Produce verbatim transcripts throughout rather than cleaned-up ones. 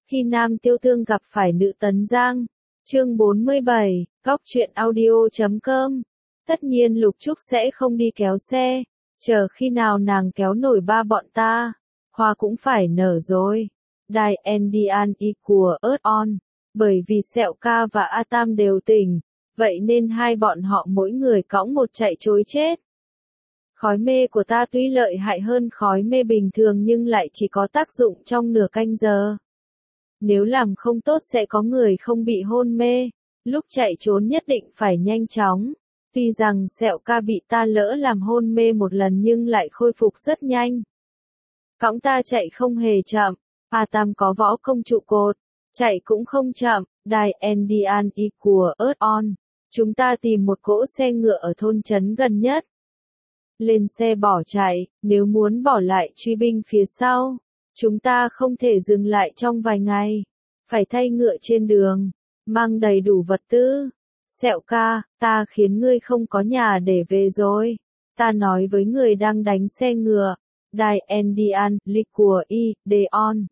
Khi nam tiêu tương gặp phải nữ tấn giang. Chương bốn mươi bảy, góc truyện audio chấm com. Tất nhiên Lục Trúc sẽ không đi kéo xe, chờ khi nào nàng kéo nổi ba bọn ta, hoa cũng phải nở rồi. Đài Endian y của Earth On, bởi vì Sẹo Ca và A Tam đều tỉnh, vậy nên hai bọn họ mỗi người cõng một chạy trối chết. Khói mê của ta tuy lợi hại hơn khói mê bình thường nhưng lại chỉ có tác dụng trong nửa canh giờ. Nếu làm không tốt sẽ có người không bị hôn mê, lúc chạy trốn nhất định phải nhanh chóng. Tuy rằng Sẹo Ca bị ta lỡ làm hôn mê một lần nhưng lại khôi phục rất nhanh. Cõng ta chạy không hề chậm, A Tam có võ công trụ cột, chạy cũng không chậm. Đài Endian y của Earth On, chúng ta tìm một cỗ xe ngựa ở thôn trấn gần nhất. Lên xe bỏ chạy, nếu muốn bỏ lại truy binh phía sau, chúng ta không thể dừng lại trong vài ngày, phải thay ngựa trên đường, mang đầy đủ vật tư. Sẹo Ca, ta khiến ngươi không có nhà để về rồi, ta nói với người đang đánh xe ngựa. Đài Endian, Liquor y, Deon.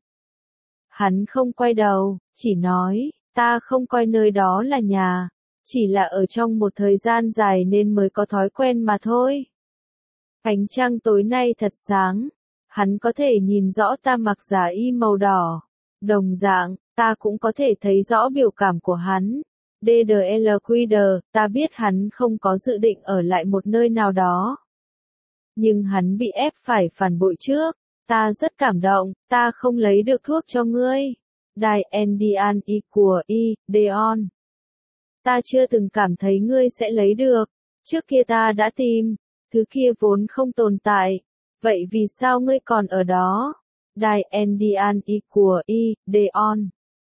Hắn không quay đầu, chỉ nói, ta không coi nơi đó là nhà, chỉ là ở trong một thời gian dài nên mới có thói quen mà thôi. Ánh trăng tối nay thật sáng, hắn có thể nhìn rõ ta mặc giả y màu đỏ. Đồng dạng, ta cũng có thể thấy rõ biểu cảm của hắn. đê đê lờ quy đê, ta biết hắn không có dự định ở lại một nơi nào đó. Nhưng hắn bị ép phải phản bội trước. Ta rất cảm động, ta không lấy được thuốc cho ngươi. Đài Endian y của y, Deon. Ta chưa từng cảm thấy ngươi sẽ lấy được. Trước kia ta đã tìm, thứ kia vốn không tồn tại. Vậy vì sao ngươi còn ở đó? Đài Endian y của y, Deon.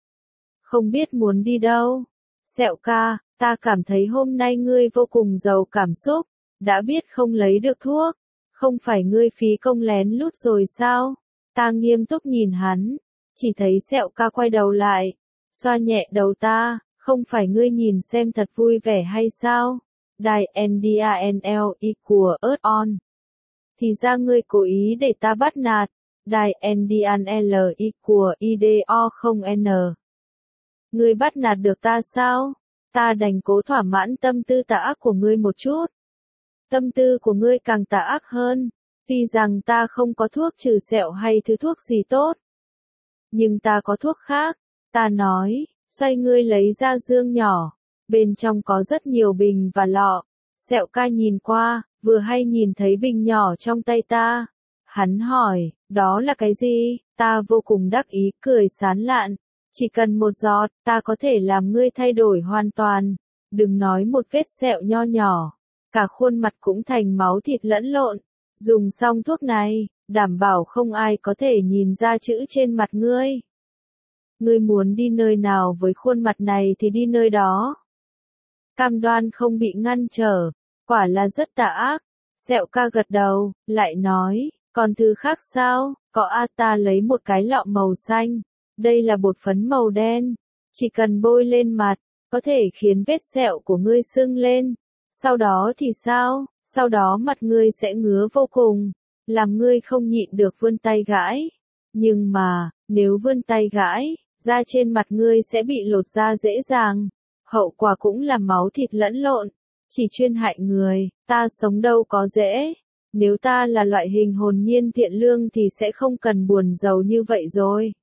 Không biết muốn đi đâu. Sẹo Ca, ta cảm thấy hôm nay ngươi vô cùng giàu cảm xúc. Đã biết không lấy được thuốc. Không phải ngươi phí công lén lút rồi sao? Ta nghiêm túc nhìn hắn, chỉ thấy Sẹo Ca quay đầu lại, xoa nhẹ đầu ta, không phải ngươi nhìn xem thật vui vẻ hay sao? Đài Endian y của Earth On. Thì ra ngươi cố ý để ta bắt nạt. Đài Endian y của i đê o không N. Ngươi bắt nạt được ta sao? Ta đành cố thỏa mãn tâm tư tà ác của ngươi một chút. Tâm tư của ngươi càng tà ác hơn, tuy rằng ta không có thuốc trừ sẹo hay thứ thuốc gì tốt. Nhưng ta có thuốc khác, ta nói, xoay ngươi lấy ra dương nhỏ, bên trong có rất nhiều bình và lọ. Sẹo Ca nhìn qua, vừa hay nhìn thấy bình nhỏ trong tay ta. Hắn hỏi, đó là cái gì? Ta vô cùng đắc ý cười sán lạn, chỉ cần một giọt, ta có thể làm ngươi thay đổi hoàn toàn. Đừng nói một vết sẹo nho nhỏ. Cả khuôn mặt cũng thành máu thịt lẫn lộn. Dùng xong thuốc này, đảm bảo không ai có thể nhìn ra chữ trên mặt ngươi. Ngươi muốn đi nơi nào với khuôn mặt này thì đi nơi đó. Cam đoan không bị ngăn trở, quả là rất tà ác. Sẹo Ca gật đầu, lại nói, còn thứ khác sao? Có a ta lấy một cái lọ màu xanh. Đây là bột phấn màu đen. Chỉ cần bôi lên mặt, có thể khiến vết sẹo của ngươi sưng lên. Sau đó thì sao? Sau đó mặt ngươi sẽ ngứa vô cùng, làm ngươi không nhịn được vươn tay gãi. Nhưng mà, nếu vươn tay gãi, da trên mặt ngươi sẽ bị lột da dễ dàng. Hậu quả cũng là máu thịt lẫn lộn, chỉ chuyên hại người, ta sống đâu có dễ. Nếu ta là loại hình hồn nhiên thiện lương thì sẽ không cần buồn giàu như vậy rồi.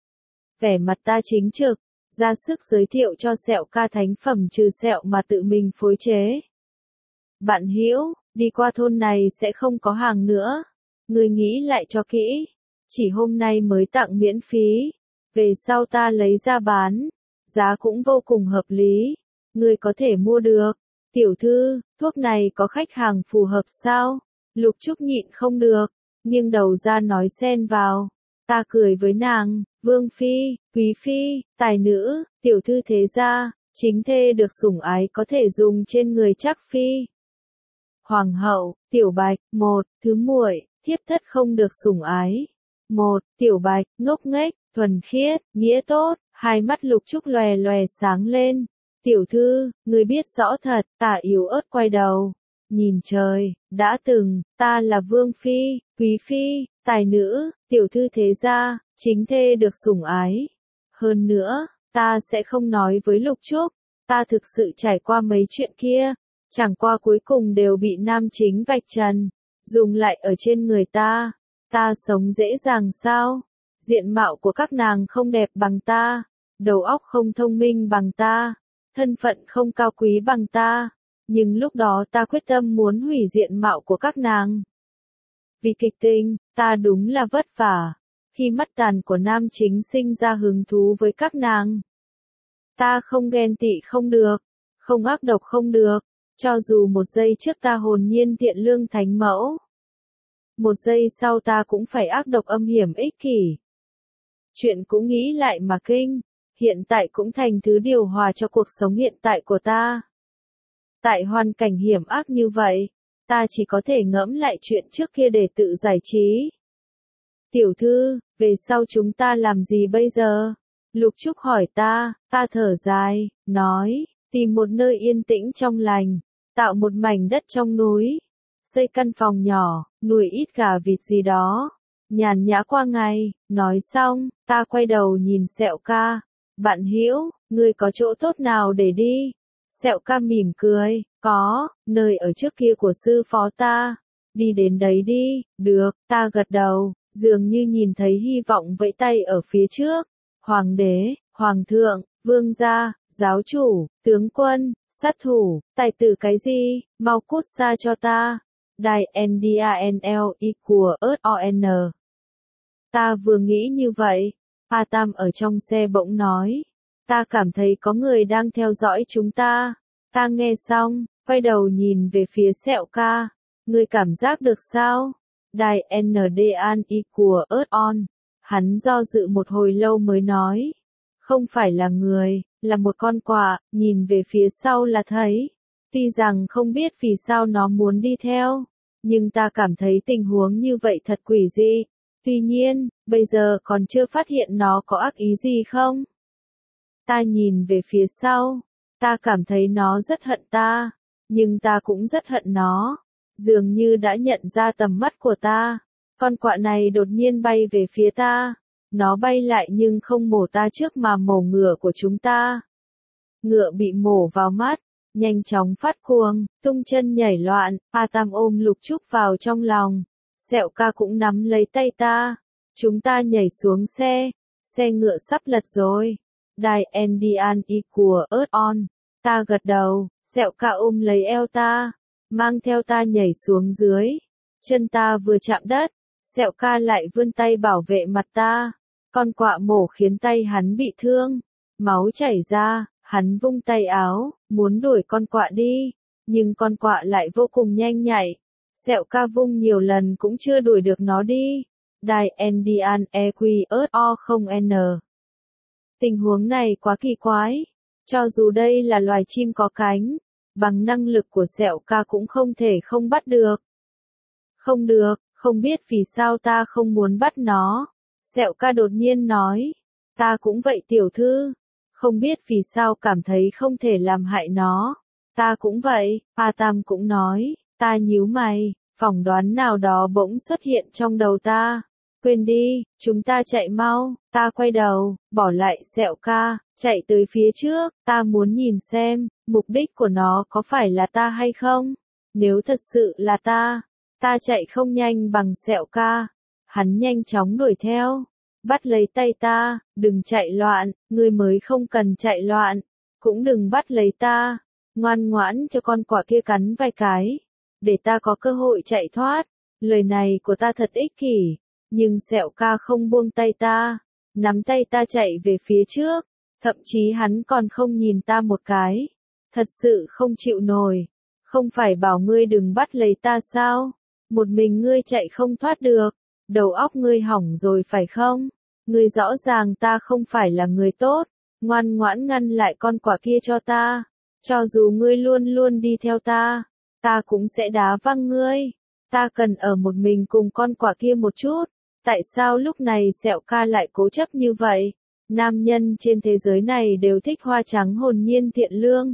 Vẻ mặt ta chính trực, ra sức giới thiệu cho Sẹo Ca thánh phẩm trừ sẹo mà tự mình phối chế. Bạn hữu, đi qua thôn này sẽ không có hàng nữa. Ngươi nghĩ lại cho kỹ. Chỉ hôm nay mới tặng miễn phí. Về sau ta lấy ra bán. Giá cũng vô cùng hợp lý. Ngươi có thể mua được. Tiểu thư, thuốc này có khách hàng phù hợp sao? Lục Trúc nhịn không được. Nghiêng đầu ra nói xen vào. Ta cười với nàng. Vương phi, quý phi, tài nữ, tiểu thư thế gia, chính thê được sủng ái có thể dùng trên người Trác phi. Hoàng hậu, Tiểu Bạch, một, thứ muội, thiếp thất không được sủng ái. Một, Tiểu Bạch, ngốc nghếch, thuần khiết, nghĩa tốt, hai mắt Lục Trúc lòe lòe sáng lên. Tiểu thư, người biết rõ thật, Tả yếu ớt quay đầu. Nhìn trời, đã từng, ta là vương phi, quý phi, tài nữ, tiểu thư thế gia, chính thê được sủng ái. Hơn nữa, ta sẽ không nói với Lục Trúc, ta thực sự trải qua mấy chuyện kia, chẳng qua cuối cùng đều bị nam chính vạch trần, dùng lại ở trên người ta. Ta sống dễ dàng sao? Diện mạo của các nàng không đẹp bằng ta, đầu óc không thông minh bằng ta, thân phận không cao quý bằng ta, nhưng lúc đó ta quyết tâm muốn hủy diện mạo của các nàng. Vì kịch tình, ta đúng là vất vả. Khi mắt tàn của nam chính sinh ra hứng thú với các nàng, ta không ghen tị không được, không ác độc không được, cho dù một giây trước ta hồn nhiên thiện lương thánh mẫu, một giây sau ta cũng phải ác độc âm hiểm ích kỷ. Chuyện cũng nghĩ lại mà kinh, hiện tại cũng thành thứ điều hòa cho cuộc sống hiện tại của ta. Tại hoàn cảnh hiểm ác như vậy, ta chỉ có thể ngẫm lại chuyện trước kia để tự giải trí. Tiểu thư, về sau chúng ta làm gì bây giờ? Lục Trúc hỏi ta, ta thở dài, nói, tìm một nơi yên tĩnh trong lành, tạo một mảnh đất trong núi, xây căn phòng nhỏ, nuôi ít gà vịt gì đó, nhàn nhã qua ngày. Nói xong, ta quay đầu nhìn Sẹo Ca, bạn hữu, ngươi có chỗ tốt nào để đi? Sẹo Ca mỉm cười, có, nơi ở trước kia của sư phó ta, đi đến đấy đi. Được, ta gật đầu, dường như nhìn thấy hy vọng vẫy tay ở phía trước. Hoàng đế, hoàng thượng, vương gia, giáo chủ, tướng quân, sát thủ, tài tử cái gì, mau cút xa cho ta. Đài en đê a en lờ i của ớt on. Ta vừa nghĩ như vậy, A Tam ở trong xe bỗng nói, ta cảm thấy có người đang theo dõi chúng ta. Ta nghe xong, quay đầu nhìn về phía Sẹo Ca, ngươi cảm giác được sao? Đài en đê a en của ớt on. Hắn do dự một hồi lâu mới nói, không phải là người, là một con quạ, nhìn về phía sau là thấy. Tuy rằng không biết vì sao nó muốn đi theo, nhưng ta cảm thấy tình huống như vậy thật quỷ dị. Tuy nhiên, bây giờ còn chưa phát hiện nó có ác ý gì không? Ta nhìn về phía sau, ta cảm thấy nó rất hận ta, nhưng ta cũng rất hận nó, dường như đã nhận ra tầm mắt của ta. Con quạ này đột nhiên bay về phía ta, nó bay lại nhưng không mổ ta trước mà mổ ngựa của chúng ta. Ngựa bị mổ vào mắt, nhanh chóng phát cuồng, tung chân nhảy loạn. A Tam ôm Lục Trúc vào trong lòng, Sẹo Ca cũng nắm lấy tay ta, chúng ta nhảy xuống xe, xe ngựa sắp lật rồi. Đài en đê a en của ớt on. Ta gật đầu, Sẹo Ca ôm lấy eo ta, mang theo ta nhảy xuống dưới. Chân ta vừa chạm đất, Sẹo Ca lại vươn tay bảo vệ mặt ta. Con quạ mổ khiến tay hắn bị thương, máu chảy ra, hắn vung tay áo, muốn đuổi con quạ đi, nhưng con quạ lại vô cùng nhanh nhạy. Sẹo Ca vung nhiều lần cũng chưa đuổi được nó đi. Đài en đê a en e quy ớt o không n. Tình huống này quá kỳ quái. Cho dù đây là loài chim có cánh, bằng năng lực của Sẹo Ca cũng không thể không bắt được. Không được, không biết vì sao ta không muốn bắt nó. Sẹo Ca đột nhiên nói, ta cũng vậy tiểu thư, không biết vì sao cảm thấy không thể làm hại nó. Ta cũng vậy. A Tam cũng nói, ta nhíu mày, phỏng đoán nào đó bỗng xuất hiện trong đầu ta. Quên đi, chúng ta chạy mau. Ta quay đầu, bỏ lại Sẹo Ca, chạy tới phía trước. Ta muốn nhìn xem, mục đích của nó có phải là ta hay không. Nếu thật sự là ta, ta chạy không nhanh bằng Sẹo Ca. Hắn nhanh chóng đuổi theo, bắt lấy tay ta, đừng chạy loạn, ngươi mới không cần chạy loạn, cũng đừng bắt lấy ta, ngoan ngoãn cho con quạ kia cắn vài cái, để ta có cơ hội chạy thoát. Lời này của ta thật ích kỷ, nhưng Sẹo Ca không buông tay ta, nắm tay ta chạy về phía trước, thậm chí hắn còn không nhìn ta một cái, thật sự không chịu nổi. Không phải bảo ngươi đừng bắt lấy ta sao, một mình ngươi chạy không thoát được, đầu óc ngươi hỏng rồi phải không? Ngươi rõ ràng ta không phải là người tốt, ngoan ngoãn ngăn lại con quạ kia cho ta, cho dù ngươi luôn luôn đi theo ta, ta cũng sẽ đá văng ngươi. Ta cần ở một mình cùng con quạ kia một chút. Tại sao lúc này Sẹo Ca lại cố chấp như vậy? Nam nhân trên thế giới này đều thích hoa trắng hồn nhiên thiện lương,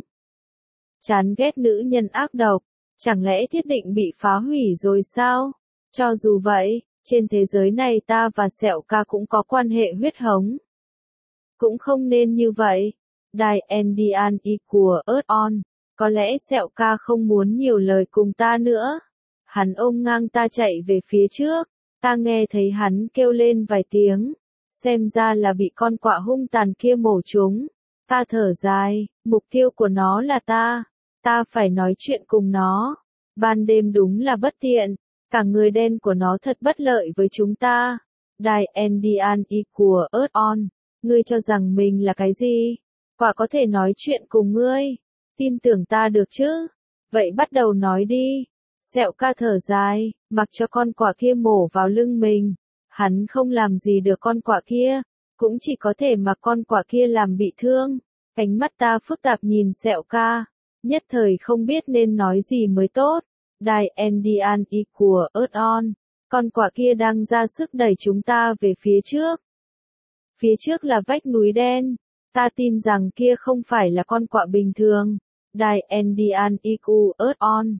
chán ghét nữ nhân ác độc, chẳng lẽ thiết định bị phá hủy rồi sao? Cho dù vậy, trên thế giới này ta và Sẹo Ca cũng có quan hệ huyết thống. cũng không nên như vậy. Đài Endian y của ớt on. Có lẽ Sẹo Ca không muốn nhiều lời cùng ta nữa. Hắn ôm ngang ta chạy về phía trước. Ta nghe thấy hắn kêu lên vài tiếng. Xem ra là bị con quạ hung tàn kia mổ trúng. Ta thở dài, mục tiêu của nó là ta. Ta phải nói chuyện cùng nó. Ban đêm đúng là bất tiện. Cả người đen của nó thật bất lợi với chúng ta. Đài Endian y của ớt on. Ngươi cho rằng mình là cái gì? Quả có thể nói chuyện cùng ngươi. Tin tưởng ta được chứ? Vậy bắt đầu nói đi. Sẹo Ca thở dài, mặc cho con quạ kia mổ vào lưng mình. Hắn không làm gì được con quạ kia, cũng chỉ có thể mặc con quạ kia làm bị thương. Cánh mắt ta phức tạp nhìn Sẹo Ca, nhất thời không biết nên nói gì mới tốt. Đài Endian y của ớt on. Con quạ kia đang ra sức đẩy chúng ta về phía trước. Phía trước là vách núi đen. Ta tin rằng kia không phải là con quạ bình thường. Đài Endian y của ớt on.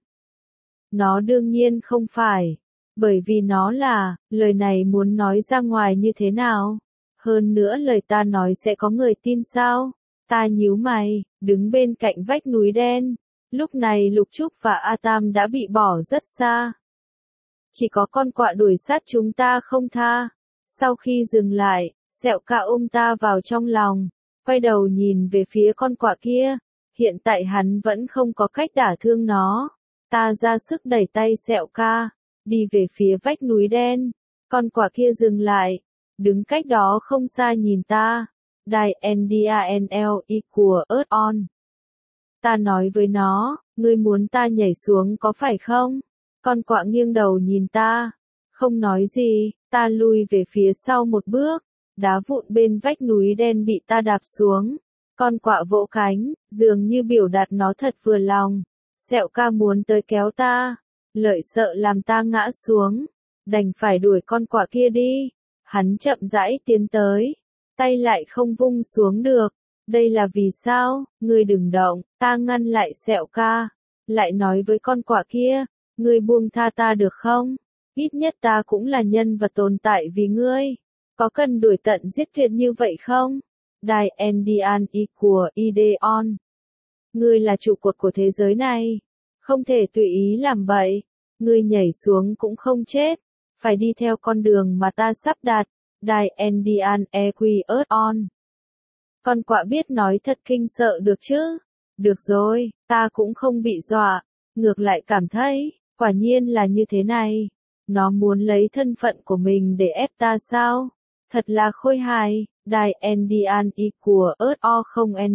Nó đương nhiên không phải. Bởi vì nó là, lời này muốn nói ra ngoài như thế nào? Hơn nữa lời ta nói sẽ có người tin sao? Ta nhíu mày, đứng bên cạnh vách núi đen. Lúc này Lục Trúc và A Tam đã bị bỏ rất xa. Chỉ có con quạ đuổi sát chúng ta không tha. Sau khi dừng lại, Sẹo Ca ôm ta vào trong lòng, quay đầu nhìn về phía con quạ kia. Hiện tại hắn vẫn không có cách đả thương nó. Ta ra sức đẩy tay Sẹo Ca, đi về phía vách núi đen. Con quạ kia dừng lại, đứng cách đó không xa nhìn ta. Đài Endian y của ớt on. Ta nói với nó, ngươi muốn ta nhảy xuống có phải không? Con quạ nghiêng đầu nhìn ta, không nói gì. Ta lui về phía sau một bước, đá vụn bên vách núi đen bị ta đạp xuống. Con quạ vỗ cánh, dường như biểu đạt nó thật vừa lòng. Sẹo Ca muốn tới kéo ta, lợi sợ làm ta ngã xuống, đành phải đuổi con quạ kia đi. Hắn chậm rãi tiến tới, tay lại không vung xuống được. Đây là vì sao? Ngươi đừng động. Ta ngăn lại Sẹo Ca, lại nói với con quạ kia, ngươi buông tha ta được không? Ít nhất ta cũng là nhân vật tồn tại vì ngươi. Có cần đuổi tận giết tuyệt như vậy không? Đài Endian y của Ideon. Ngươi là trụ cột của thế giới này, không thể tùy ý làm bậy. Ngươi nhảy xuống cũng không chết, phải đi theo con đường mà ta sắp đặt. Đài Endian e quy ớt on. Con quạ biết nói thật kinh sợ được chứ? Được rồi, ta cũng không bị dọa, ngược lại cảm thấy, quả nhiên là như thế này. Nó muốn lấy thân phận của mình để ép ta sao? Thật là khôi hài. Đài Endian y của ớt o không n.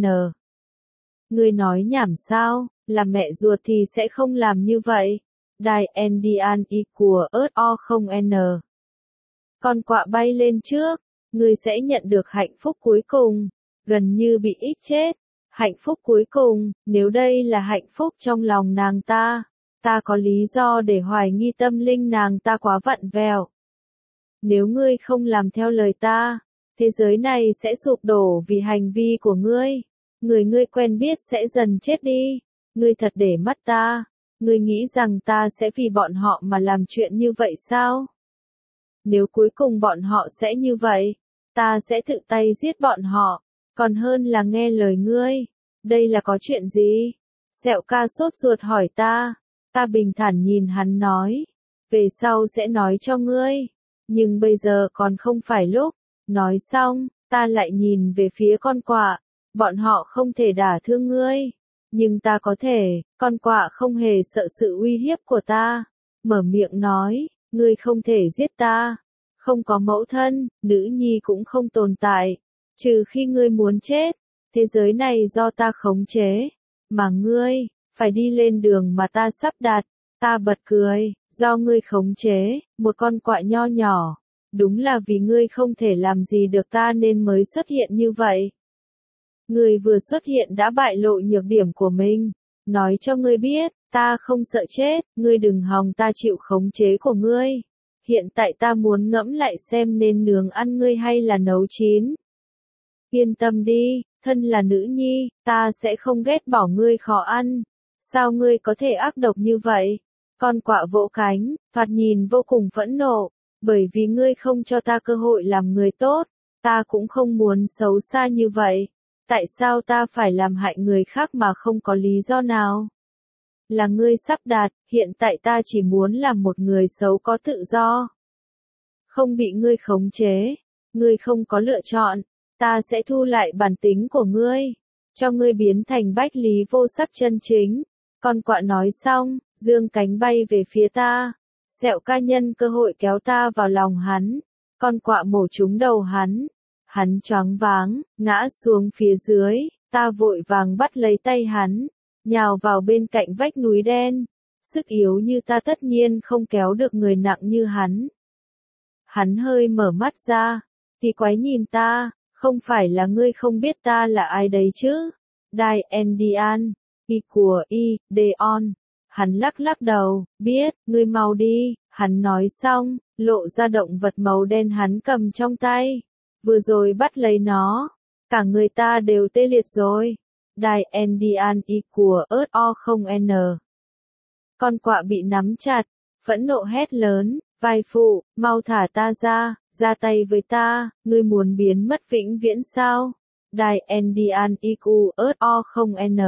Ngươi nói nhảm sao? Là mẹ ruột thì sẽ không làm như vậy. Đài Endian y của ớt o không n. Con quạ bay lên trước, ngươi sẽ nhận được hạnh phúc cuối cùng, gần như bị ích chết. Hạnh phúc cuối cùng, nếu đây là hạnh phúc trong lòng nàng ta, ta có lý do để hoài nghi tâm linh nàng ta quá vặn vẹo. Nếu ngươi không làm theo lời ta, thế giới này sẽ sụp đổ vì hành vi của ngươi. Người ngươi quen biết sẽ dần chết đi. Ngươi thật để mắt ta. Ngươi nghĩ rằng ta sẽ vì bọn họ mà làm chuyện như vậy sao? Nếu cuối cùng bọn họ sẽ như vậy, ta sẽ tự tay giết bọn họ, còn hơn là nghe lời ngươi. Đây là có chuyện gì? Sẹo Ca sốt ruột hỏi ta. Ta bình thản nhìn hắn nói, về sau sẽ nói cho ngươi, nhưng bây giờ còn không phải lúc. Nói xong, ta lại nhìn về phía con quạ. Bọn họ không thể đả thương ngươi, nhưng ta có thể. Con quạ không hề sợ sự uy hiếp của ta, mở miệng nói, ngươi không thể giết ta. Không có mẫu thân, nữ nhi cũng không tồn tại, trừ khi ngươi muốn chết. Thế giới này do ta khống chế, mà ngươi phải đi lên đường mà ta sắp đặt. Ta bật cười, do ngươi khống chế một con quạ nho nhỏ. Đúng là vì ngươi không thể làm gì được ta nên mới xuất hiện như vậy. Ngươi vừa xuất hiện đã bại lộ nhược điểm của mình. Nói cho ngươi biết, ta không sợ chết, ngươi đừng hòng ta chịu khống chế của ngươi. Hiện tại ta muốn ngẫm lại xem nên nướng ăn ngươi hay là nấu chín. Yên tâm đi, thân là nữ nhi, ta sẽ không ghét bỏ ngươi khó ăn. Sao ngươi có thể ác độc như vậy? Con quạ vỗ cánh, thoạt nhìn vô cùng phẫn nộ, bởi vì ngươi không cho ta cơ hội làm người tốt. Ta cũng không muốn xấu xa như vậy. Tại sao ta phải làm hại người khác mà không có lý do nào? Là ngươi sắp đặt, hiện tại ta chỉ muốn làm một người xấu có tự do. Không bị ngươi khống chế. Ngươi không có lựa chọn. Ta sẽ thu lại bản tính của ngươi. Cho ngươi biến thành bách lý vô sắc chân chính. Con quạ nói xong, dương cánh bay về phía ta. Sẹo ca nhân cơ hội kéo ta vào lòng hắn. Con quạ mổ trúng đầu hắn. Hắn choáng váng, ngã xuống phía dưới. Ta vội vàng bắt lấy tay hắn. Nhào vào bên cạnh vách núi đen. Sức yếu như ta tất nhiên không kéo được người nặng như hắn. Hắn hơi mở mắt ra. Thì quái nhìn ta. Không phải là ngươi không biết ta là ai đấy chứ? Đai Endian, y của y, Deon. Hắn lắc lắc đầu, biết, ngươi mau đi. Hắn nói xong, lộ ra động vật màu đen hắn cầm trong tay. Vừa rồi bắt lấy nó. Cả người ta đều tê liệt rồi. Đai Endian y của ớt o không n. Con quạ bị nắm chặt, phẫn nộ hét lớn, vai phụ, mau thả ta ra. Ra tay với ta, ngươi muốn biến mất vĩnh viễn sao? Đai Endian i quy ớt o không n.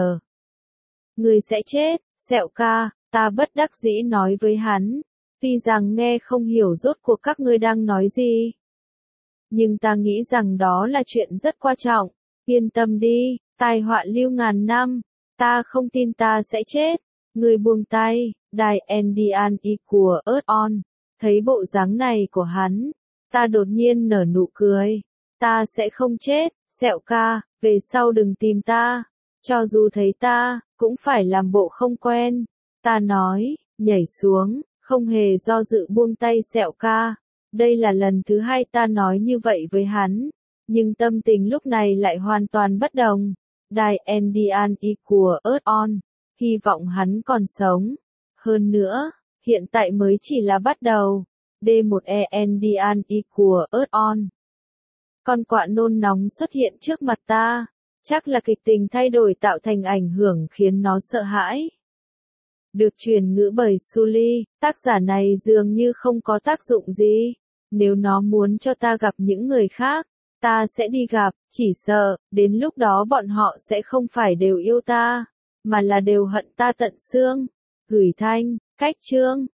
Ngươi sẽ chết, sẹo ca, ta bất đắc dĩ nói với hắn. Tuy rằng nghe không hiểu rốt cuộc các ngươi đang nói gì. Nhưng ta nghĩ rằng đó là chuyện rất quan trọng. Yên tâm đi, tai họa lưu ngàn năm. Ta không tin ta sẽ chết. Ngươi buông tay, Đai Endian i của ớt on. Thấy bộ dáng này của hắn. Ta đột nhiên nở nụ cười. Ta sẽ không chết, sẹo ca, về sau đừng tìm ta. Cho dù thấy ta, cũng phải làm bộ không quen. Ta nói, nhảy xuống, không hề do dự buông tay sẹo ca. Đây là lần thứ hai ta nói như vậy với hắn. Nhưng tâm tình lúc này lại hoàn toàn bất đồng. Đai Endian i của ớt on. Hy vọng hắn còn sống. Hơn nữa, hiện tại mới chỉ là bắt đầu. D một E Endian i của ớt on. Con quạ nôn nóng xuất hiện trước mặt ta. Chắc là kịch tình thay đổi tạo thành ảnh hưởng khiến nó sợ hãi. Được truyền ngữ bởi Sully, tác giả này dường như không có tác dụng gì. Nếu nó muốn cho ta gặp những người khác, ta sẽ đi gặp, chỉ sợ, đến lúc đó bọn họ sẽ không phải đều yêu ta, mà là đều hận ta tận xương. Gửi thanh, cách chương.